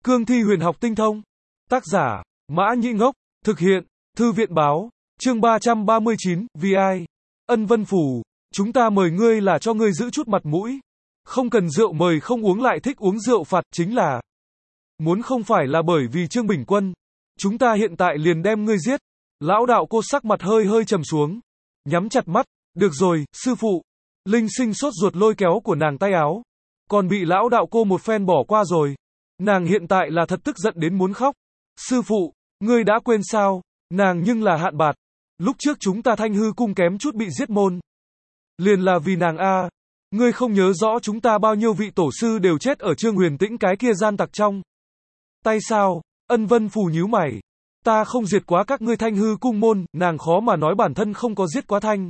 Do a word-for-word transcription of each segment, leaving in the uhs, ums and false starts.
Cương thi huyền học tinh thông. Tác giả, Mã Nhĩ Ngốc. Thực hiện, Thư viện báo. Chương ba trăm ba mươi chín, vì ai? Ân Vân Phủ, chúng ta mời ngươi là cho ngươi giữ chút mặt mũi. Không cần rượu mời không uống lại thích uống rượu phạt, chính là muốn không phải là bởi vì Trương Bình Quân. Chúng ta hiện tại liền đem ngươi giết. Lão đạo cô sắc mặt hơi hơi trầm xuống. Nhắm chặt mắt. Được rồi, sư phụ. Linh Sinh sốt ruột lôi kéo của nàng tay áo. Còn bị lão đạo cô một phen bỏ qua rồi. Nàng hiện tại là thật tức giận đến muốn khóc. Sư phụ, ngươi đã quên sao? Nàng nhưng là Hạn Bạt. Lúc trước chúng ta Thanh Hư cung kém chút bị giết môn. Liền là vì nàng a. Ngươi không nhớ rõ chúng ta bao nhiêu vị tổ sư đều chết ở Trương Huyền Tĩnh cái kia gian tặc trong tay sao? Ân Vân Phù nhíu mày. Ta không diệt quá các ngươi Thanh Hư cung môn, nàng khó mà nói bản thân không có giết quá Thanh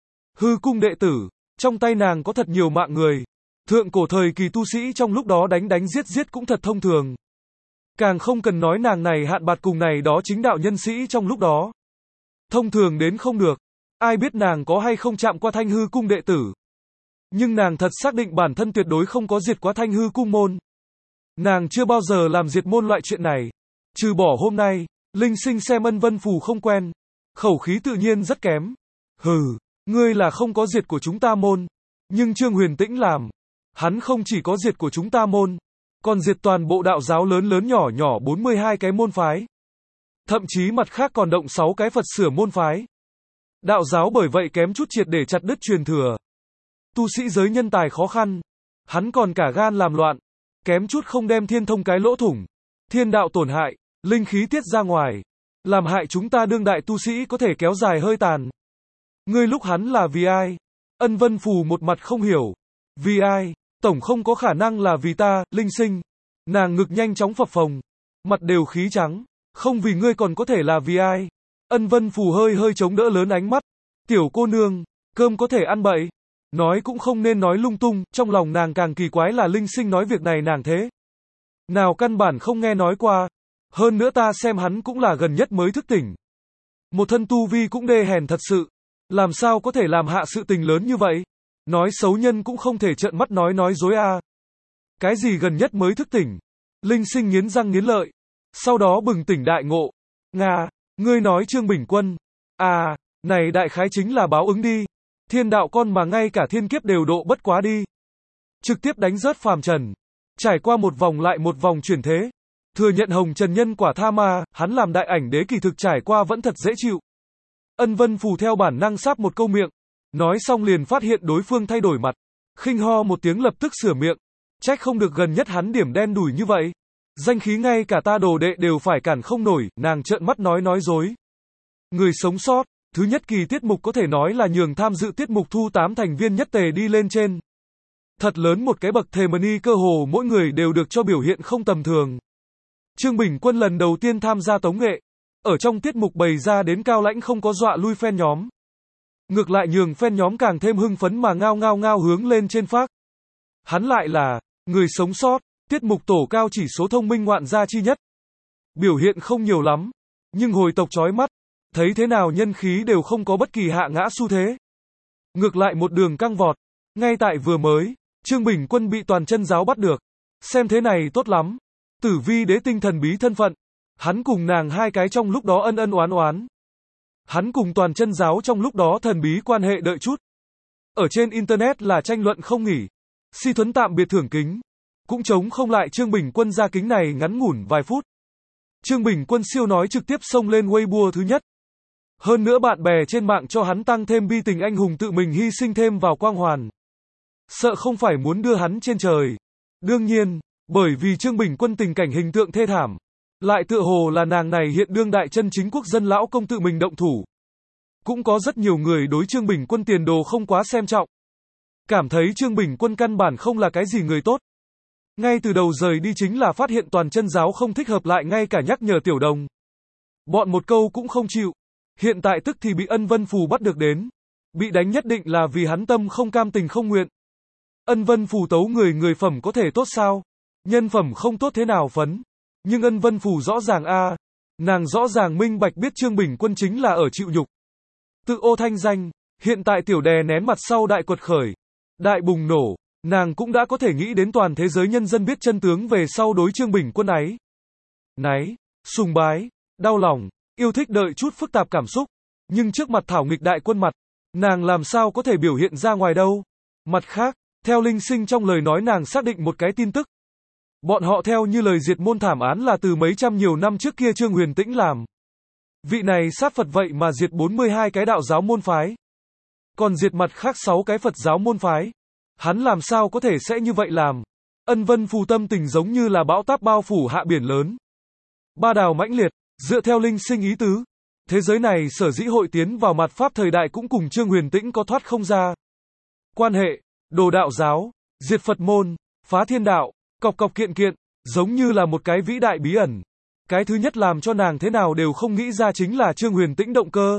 Hư cung đệ tử, trong tay nàng có thật nhiều mạng người. Thượng cổ thời kỳ tu sĩ trong lúc đó đánh đánh giết giết cũng thật thông thường. Càng không cần nói nàng này Hạn Bạt cùng này đó chính đạo nhân sĩ trong lúc đó. Thông thường đến không được. Ai biết nàng có hay không chạm qua Thanh Hư cung đệ tử. Nhưng nàng thật xác định bản thân tuyệt đối không có diệt quá Thanh Hư cung môn. Nàng chưa bao giờ làm diệt môn loại chuyện này. Trừ bỏ hôm nay, Linh Sinh xem Ân Vân Phù không quen. Khẩu khí tự nhiên rất kém. Hừ, ngươi là không có diệt của chúng ta môn. Nhưng Trương Huyền Tĩnh làm. Hắn không chỉ có diệt của chúng ta môn. Còn diệt toàn bộ đạo giáo lớn lớn nhỏ nhỏ bốn mươi hai cái môn phái. Thậm chí mặt khác còn động sáu cái Phật sửa môn phái. Đạo giáo bởi vậy kém chút triệt để chặt đứt truyền thừa. Tu sĩ giới nhân tài khó khăn. Hắn còn cả gan làm loạn. Kém chút không đem thiên thông cái lỗ thủng. Thiên đạo tổn hại. Linh khí tiết ra ngoài. Làm hại chúng ta đương đại tu sĩ có thể kéo dài hơi tàn. Ngươi lúc hắn là vì ai? Ân Vân Phù một mặt không hiểu. Vì ai? Tổng không có khả năng là vì ta, Linh Sinh. Nàng ngực nhanh chóng phập phồng. Mặt đều khí trắng. Không vì ngươi còn có thể là vì ai? Ân Vân Phù hơi hơi chống đỡ lớn ánh mắt. Tiểu cô nương, cơm có thể ăn bậy. Nói cũng không nên nói lung tung, trong lòng nàng càng kỳ quái là Linh Sinh nói việc này nàng thế. Nào căn bản không nghe nói qua. Hơn nữa ta xem hắn cũng là gần nhất mới thức tỉnh. Một thân tu vi cũng đê hèn thật sự. Làm sao có thể làm hạ sự tình lớn như vậy? Nói xấu nhân cũng không thể trợn mắt nói nói dối a. À. Cái gì gần nhất mới thức tỉnh? Linh Sinh nghiến răng nghiến lợi. Sau đó bừng tỉnh đại ngộ. Nga, ngươi nói Trương Bình Quân. À, này đại khái chính là báo ứng đi. Thiên đạo con mà ngay cả thiên kiếp đều độ bất quá đi. Trực tiếp đánh rớt phàm trần. Trải qua một vòng lại một vòng chuyển thế. Thừa nhận hồng trần nhân quả tha ma, hắn làm đại ảnh đế kỳ thực trải qua vẫn thật dễ chịu. Ân Vân Phù theo bản năng sáp một câu miệng. Nói xong liền phát hiện đối phương thay đổi mặt. Khinh ho một tiếng lập tức sửa miệng. Trách không được gần nhất hắn điểm đen đủi như vậy. Danh khí ngay cả ta đồ đệ đều phải cản không nổi, nàng trợn mắt nói nói dối. Người sống sót, thứ nhất kỳ tiết mục có thể nói là nhường tham dự tiết mục thu tám thành viên nhất tề đi lên trên. Thật lớn một cái bậc thềm ni cơ hồ mỗi người đều được cho biểu hiện không tầm thường. Trương Bình Quân lần đầu tiên tham gia tống nghệ. Ở trong tiết mục bày ra đến cao lãnh không có dọa lui fan nhóm. Ngược lại nhường fan nhóm càng thêm hưng phấn mà ngao ngao ngao hướng lên trên phác. Hắn lại là người sống sót, tiết mục tổ cao chỉ số thông minh ngoạn gia chi nhất. Biểu hiện không nhiều lắm, nhưng hồi tộc chói mắt, thấy thế nào nhân khí đều không có bất kỳ hạ ngã xu thế. Ngược lại một đường căng vọt, ngay tại vừa mới, Trương Bình Quân bị toàn chân giáo bắt được. Xem thế này tốt lắm. Tử Vi đế tinh thần bí thân phận. Hắn cùng nàng hai cái trong lúc đó ân ân oán oán. Hắn cùng toàn chân giáo trong lúc đó thần bí quan hệ đợi chút. Ở trên internet là tranh luận không nghỉ. Si Thuấn tạm biệt thưởng kính. Cũng chống không lại Trương Bình Quân ra kính này ngắn ngủn vài phút. Trương Bình Quân siêu nói trực tiếp xông lên Weibo thứ nhất. Hơn nữa bạn bè trên mạng cho hắn tăng thêm bi tình anh hùng tự mình hy sinh thêm vào quang hoàn. Sợ không phải muốn đưa hắn trên trời. Đương nhiên, bởi vì Trương Bình Quân tình cảnh hình tượng thê thảm. Lại tựa hồ là nàng này hiện đương đại chân chính quốc dân lão công tự mình động thủ. Cũng có rất nhiều người đối Trương Bình Quân tiền đồ không quá xem trọng. Cảm thấy Trương Bình Quân căn bản không là cái gì người tốt. Ngay từ đầu rời đi chính là phát hiện toàn chân giáo không thích hợp lại ngay cả nhắc nhở Tiểu Đồng. Bọn một câu cũng không chịu. Hiện tại tức thì bị Ân Vân Phù bắt được đến. Bị đánh nhất định là vì hắn tâm không cam tình không nguyện. Ân Vân Phù tấu người người phẩm có thể tốt sao? Nhân phẩm không tốt thế nào phấn? Nhưng Ân Vân Phù rõ ràng a, à, nàng rõ ràng minh bạch biết Trương Bình Quân chính là ở chịu nhục. Tự ô thanh danh, hiện tại tiểu đè nén mặt sau đại quật khởi, đại bùng nổ, nàng cũng đã có thể nghĩ đến toàn thế giới nhân dân biết chân tướng về sau đối Trương Bình Quân ấy. Náy, sùng bái, đau lòng, yêu thích đợi chút phức tạp cảm xúc. Nhưng trước mặt thảo nghịch đại quân mặt, nàng làm sao có thể biểu hiện ra ngoài đâu. Mặt khác, theo Linh Sinh trong lời nói nàng xác định một cái tin tức. Bọn họ theo như lời diệt môn thảm án là từ mấy trăm nhiều năm trước kia Trương Huyền Tĩnh làm. Vị này sát Phật vậy mà diệt bốn mươi hai cái đạo giáo môn phái. Còn diệt mặt khác sáu cái Phật giáo môn phái. Hắn làm sao có thể sẽ như vậy làm. Ân Vân Phù tâm tình giống như là bão táp bao phủ hạ biển lớn. Ba đào mãnh liệt, dựa theo Linh Sinh ý tứ. Thế giới này sở dĩ hội tiến vào mặt Pháp thời đại cũng cùng Trương Huyền Tĩnh có thoát không ra. Quan hệ, đồ đạo giáo, diệt Phật môn, phá thiên đạo, cọc cọc kiện kiện, giống như là một cái vĩ đại bí ẩn. Cái thứ nhất làm cho nàng thế nào đều không nghĩ ra chính là Trương Huyền Tĩnh động cơ.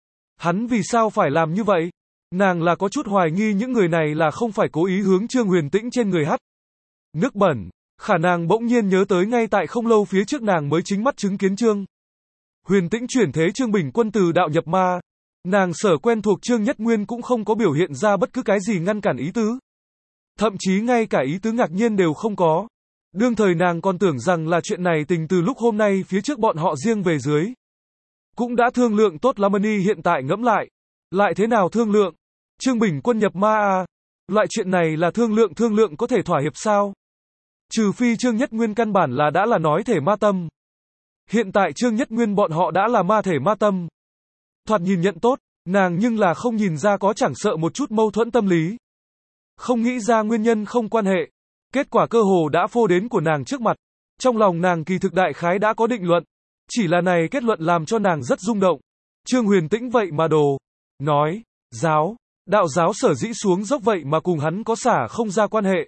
Hắn vì sao phải làm như vậy? Nàng là có chút hoài nghi những người này là không phải cố ý hướng Trương Huyền Tĩnh trên người hắt nước bẩn. Khả năng bỗng nhiên nhớ tới ngay tại không lâu phía trước nàng mới chính mắt chứng kiến Trương Huyền Tĩnh chuyển thế Trương Bình Quân từ đạo nhập ma. Nàng sở quen thuộc Trương Nhất Nguyên cũng không có biểu hiện ra bất cứ cái gì ngăn cản ý tứ. Thậm chí ngay cả ý tứ ngạc nhiên đều không có. Đương thời nàng còn tưởng rằng là chuyện này tình từ lúc hôm nay phía trước bọn họ riêng về dưới. Cũng đã thương lượng tốt lắm y hiện tại ngẫm lại. Lại thế nào thương lượng? Trương Bình Quân nhập ma à? Loại chuyện này là thương lượng thương lượng có thể thỏa hiệp sao? Trừ phi Trương Nhất Nguyên căn bản là đã là nói thể ma tâm. Hiện tại Trương Nhất Nguyên bọn họ đã là ma thể ma tâm. Thoạt nhìn nhận tốt, nàng nhưng là không nhìn ra có chẳng sợ một chút mâu thuẫn tâm lý. Không nghĩ ra nguyên nhân không quan hệ. Kết quả cơ hồ đã phô đến của nàng trước mặt. Trong lòng nàng kỳ thực đại khái đã có định luận. Chỉ là này kết luận làm cho nàng rất rung động. Trương Huyền Tĩnh vậy mà đồ. Nói, giáo, đạo giáo sở dĩ xuống dốc vậy mà cùng hắn có xả không ra quan hệ.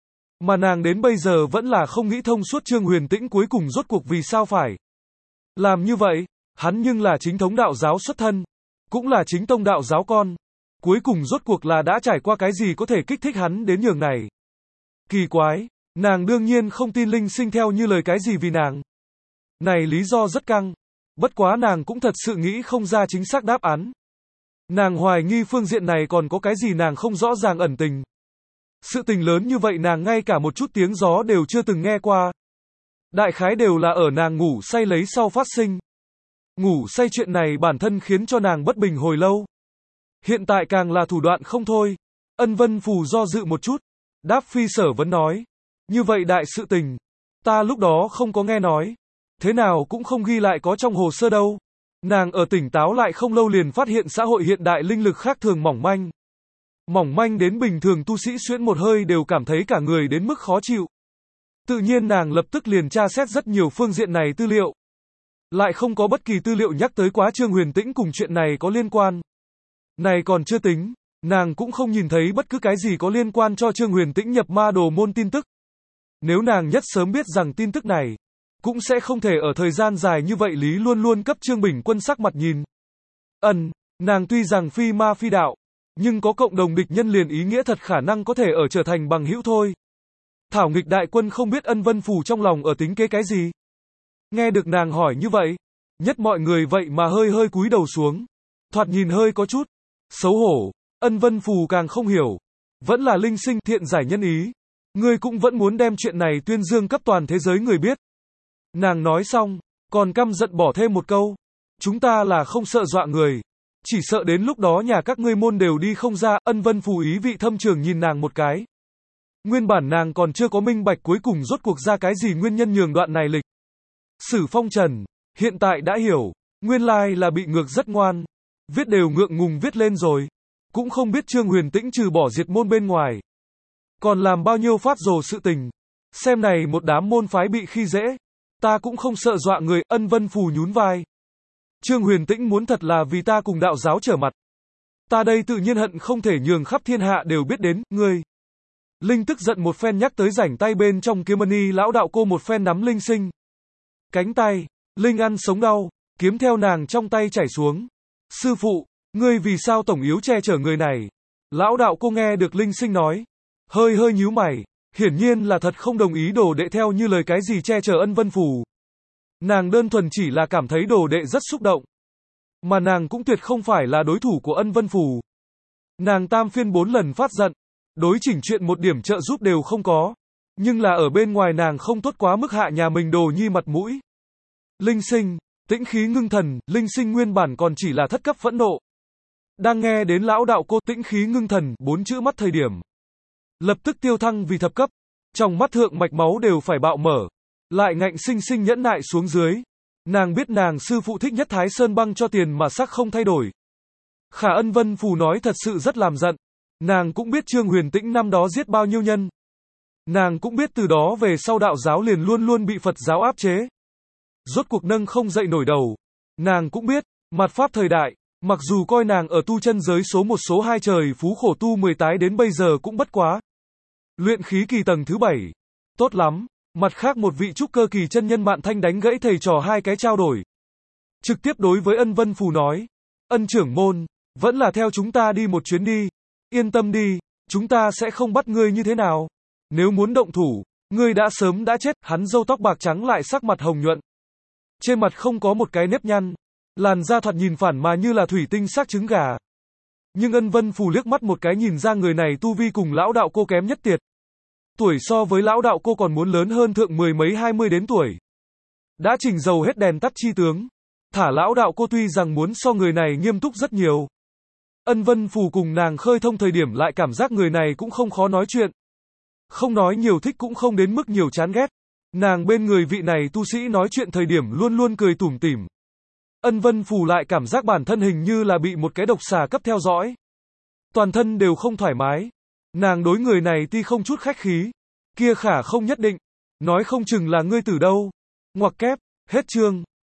Mà nàng đến bây giờ vẫn là không nghĩ thông suốt Trương Huyền Tĩnh cuối cùng rốt cuộc vì sao phải làm như vậy. Hắn nhưng là chính thống đạo giáo xuất thân. Cũng là chính tông đạo giáo con. Cuối cùng rốt cuộc là đã trải qua cái gì có thể kích thích hắn đến nhường này. Kỳ quái, nàng đương nhiên không tin Linh Sinh theo như lời cái gì vì nàng. Này lý do rất căng. Bất quá nàng cũng thật sự nghĩ không ra chính xác đáp án. Nàng hoài nghi phương diện này còn có cái gì nàng không rõ ràng ẩn tình. Sự tình lớn như vậy nàng ngay cả một chút tiếng gió đều chưa từng nghe qua. Đại khái đều là ở nàng ngủ say lấy sau phát sinh. Ngủ say chuyện này bản thân khiến cho nàng bất bình hồi lâu. Hiện tại càng là thủ đoạn không thôi. Ân Vân Phù do dự một chút. Đáp phi sở vẫn nói. Như vậy đại sự tình. Ta lúc đó không có nghe nói. Thế nào cũng không ghi lại có trong hồ sơ đâu. Nàng ở tỉnh táo lại không lâu liền phát hiện xã hội hiện đại linh lực khác thường mỏng manh. Mỏng manh đến bình thường tu sĩ xuyễn một hơi đều cảm thấy cả người đến mức khó chịu. Tự nhiên nàng lập tức liền tra xét rất nhiều phương diện này tư liệu. Lại không có bất kỳ tư liệu nhắc tới quá Trương Huyền Tĩnh cùng chuyện này có liên quan. Này còn chưa tính, nàng cũng không nhìn thấy bất cứ cái gì có liên quan cho Trương Huyền Tĩnh nhập ma đồ môn tin tức. Nếu nàng nhất sớm biết rằng tin tức này, cũng sẽ không thể ở thời gian dài như vậy lý luôn luôn cấp Trương Bình Quân sắc mặt nhìn. Ân, nàng tuy rằng phi ma phi đạo, nhưng có cộng đồng địch nhân liền ý nghĩa thật khả năng có thể ở trở thành bằng hữu thôi. Thảo nghịch đại quân không biết Ân Vân Phù trong lòng ở tính kế cái gì. Nghe được nàng hỏi như vậy, nhất mọi người vậy mà hơi hơi cúi đầu xuống. Thoạt nhìn hơi có chút xấu hổ. Ân Vân Phù càng không hiểu. Vẫn là Linh Sinh thiện giải nhân ý. Ngươi cũng vẫn muốn đem chuyện này tuyên dương cấp toàn thế giới người biết. Nàng nói xong, còn căm giận bỏ thêm một câu. Chúng ta là không sợ dọa người. Chỉ sợ đến lúc đó nhà các ngươi môn đều đi không ra. Ân Vân Phù ý vị thâm trường nhìn nàng một cái. Nguyên bản nàng còn chưa có minh bạch cuối cùng rốt cuộc ra cái gì nguyên nhân nhường đoạn này lịch sử phong trần. Hiện tại đã hiểu. Nguyên lai là bị ngược rất ngoan. Viết đều ngượng ngùng viết lên rồi. Cũng không biết Trương Huyền Tĩnh trừ bỏ diệt môn bên ngoài. Còn làm bao nhiêu phát rồ sự tình. Xem này một đám môn phái bị khi dễ. Ta cũng không sợ dọa người. Ân Vân Phù nhún vai. Trương Huyền Tĩnh muốn thật là vì ta cùng đạo giáo trở mặt. Ta đây tự nhiên hận không thể nhường khắp thiên hạ đều biết đến, ngươi. Linh tức giận một phen nhắc tới rảnh tay bên trong kiếm mani lão đạo cô một phen nắm Linh Sinh. Cánh tay, Linh ăn sống đau, kiếm theo nàng trong tay chảy xuống. Sư phụ, ngươi vì sao tổng yếu che chở người này? Lão đạo cô nghe được Linh Sinh nói. Hơi hơi nhíu mày, hiển nhiên là thật không đồng ý đồ đệ theo như lời cái gì che chở Ân Vân Phù. Nàng đơn thuần chỉ là cảm thấy đồ đệ rất xúc động. Mà nàng cũng tuyệt không phải là đối thủ của Ân Vân Phù. Nàng tam phiên bốn lần phát giận. đối chỉnh chuyện một điểm trợ giúp đều không có. Nhưng là ở bên ngoài nàng không tốt quá mức hạ nhà mình Đồ Nhi mặt mũi. Linh Sinh, tĩnh khí ngưng thần, Linh Sinh nguyên bản còn chỉ là thất cấp phẫn nộ. Đang nghe đến lão đạo cô tĩnh khí ngưng thần, bốn chữ mắt thời điểm. Lập tức tiêu thăng vì thập cấp, trong mắt thượng mạch máu đều phải bạo mở. Lại ngạnh sinh sinh nhẫn nại xuống dưới. Nàng biết nàng sư phụ thích nhất Thái Sơn băng cho tiền mà sắc không thay đổi. Khả Ân Vân Phù nói thật sự rất làm giận. Nàng cũng biết Trương Huyền Tĩnh năm đó giết bao nhiêu nhân. Nàng cũng biết từ đó về sau đạo giáo liền luôn luôn bị Phật giáo áp chế. Rốt cuộc nâng không dậy nổi đầu. Nàng cũng biết, mạt pháp thời đại, mặc dù coi nàng ở tu chân giới số một số hai trời phú khổ tu mười tái đến bây giờ cũng bất quá. Luyện khí kỳ tầng thứ bảy. Tốt lắm. Mặt khác một vị trúc cơ kỳ chân nhân Mạn Thanh đánh gãy thầy trò hai cái trao đổi. Trực tiếp đối với Ân Vân Phù nói. Ân trưởng môn, vẫn là theo chúng ta đi một chuyến đi. Yên tâm đi, chúng ta sẽ không bắt ngươi như thế nào. Nếu muốn động thủ, ngươi đã sớm đã chết. Hắn râu tóc bạc trắng lại sắc mặt hồng nhuận. Trên mặt không có một cái nếp nhăn. Làn da thoạt nhìn phản mà như là thủy tinh xác trứng gà. Nhưng Ân Vân Phù liếc mắt một cái nhìn ra người này tu vi cùng lão đạo cô kém nhất tiệt. Tuổi so với lão đạo cô còn muốn lớn hơn thượng mười mấy hai mươi đến tuổi. Đã chỉnh dầu hết đèn tắt chi tướng. Thả lão đạo cô tuy rằng muốn so người này nghiêm túc rất nhiều. Ân Vân Phù cùng nàng khơi thông thời điểm lại cảm giác người này cũng không khó nói chuyện. Không nói nhiều thích cũng không đến mức nhiều chán ghét. Nàng bên người vị này tu sĩ nói chuyện thời điểm luôn luôn cười tủm tỉm. Ân Vân Phù lại cảm giác bản thân hình như là bị một cái độc xà cấp theo dõi. Toàn thân đều không thoải mái. Nàng đối người này tuy không chút khách khí. Kia khả không nhất định. Nói không chừng là ngươi từ đâu. Ngoặc kép, hết chương.